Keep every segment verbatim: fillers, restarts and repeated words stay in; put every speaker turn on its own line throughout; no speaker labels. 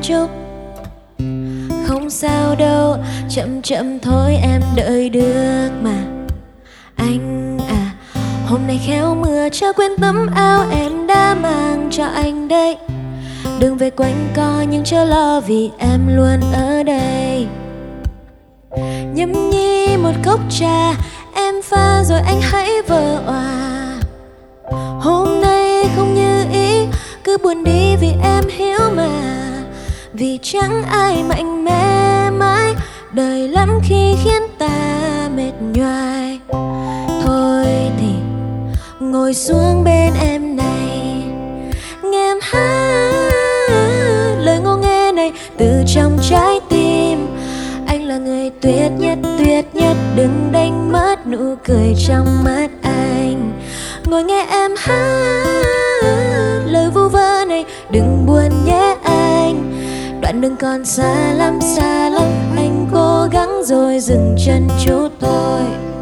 chúc. Không sao đâu, chậm chậm thôi em đợi được mà. Anh à, hôm nay khéo mưa chớ quên tấm áo em đã mang cho anh đây. Đừng về quanh co nhưng chớ lo vì em luôn ở đây. Nhâm nhi một cốc trà em pha rồi anh hãy vờ òa. Hôm nay không như ý cứ buồn đi vì em hiểu mà. Vì chẳng ai mạnh mẽ mãi, đời lắm khi khiến ta mệt nhoài. Thôi thì ngồi xuống bên em này, nghe em hát lời ngô nghê này từ trong trái tim. Anh là người tuyệt nhất, tuyệt nhất, đừng đánh mất nụ cười trong mắt anh. Ngồi nghe em hát lời vu vơ này, đừng buồn nhé anh. Đoạn đường còn xa lắm, xa lắm, anh cố gắng rồi dừng chân chút thôi.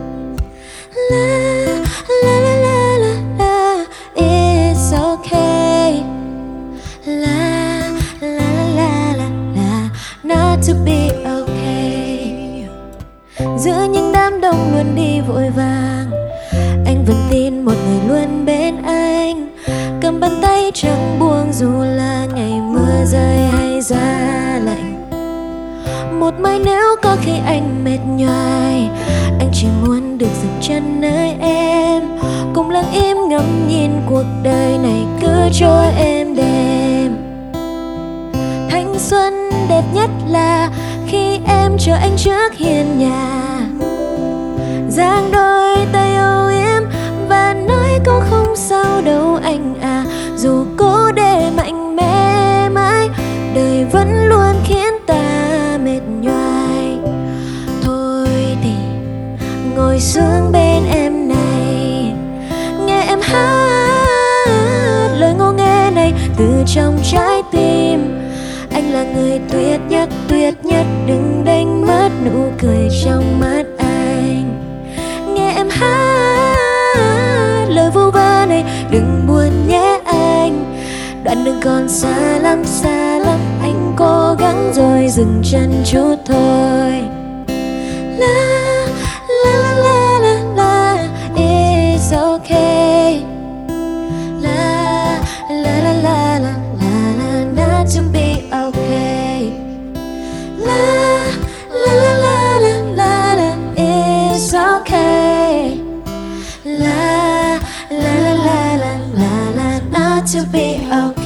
La la la la la la, it's okay. La la la la la la, not to be okay. Giữa những đám đông luôn đi vội vàng, anh vẫn tin một người luôn bên anh. Cầm bàn tay chẳng buông dù là ngày mưa rơi hay giá lạnh. Một mai nếu có khi anh mệt nhoài, anh chỉ muốn được dừng chân nơi em, cùng lặng im ngắm nhìn cuộc đời này cứ trôi êm đềm. Thanh xuân đẹp nhất là khi em chờ anh trước hiên nhà, giang đôi tay âu yếm và nói câu không sao đâu anh à. Dù cố để mạnh mẽ mãi, đời vẫn luôn khiến ta mệt nhoài. Thôi thì ngồi xuống bên em này, nghe em hát lời ngô nghê này từ trong trái tim. Anh là người tuyệt nhất, tuyệt nhất, đừng đánh mất nụ cười trong mắt anh. Nghe em hát lời vu vơ này, đừng buồn nhé anh. Đoạn đường còn xa lắm, xa lắm, anh cố gắng rồi dừng chân chút thôi. La la la la la la, it's okay. La la la la la la la, not to be okay. La la la la la la la, it's okay. La la la la la la la, not to be okay.